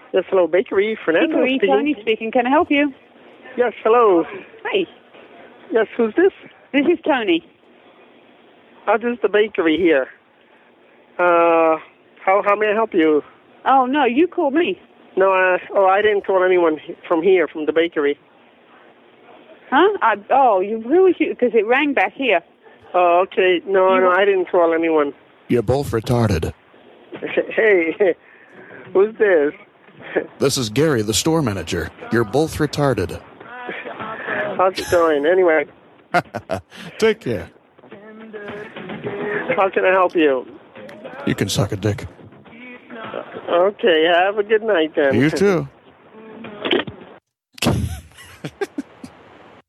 Yes, hello, Bakery. Fernando Bakery, speaking. Tony speaking. Can I help you? Yes, hello. Hi. Yes, who's this? This is Tony. This is the bakery here. How may I help you? Oh, no, you called me. No, I didn't call anyone from here, from the bakery. Huh? You really should, because it rang back here. Oh, okay. No, I didn't call anyone. You're both retarded. Hey, who's this? This is Gary, the store manager. You're both retarded. How's it going? Anyway, Take care. how can I help you? You can suck a dick. Okay, have a good night then. You too.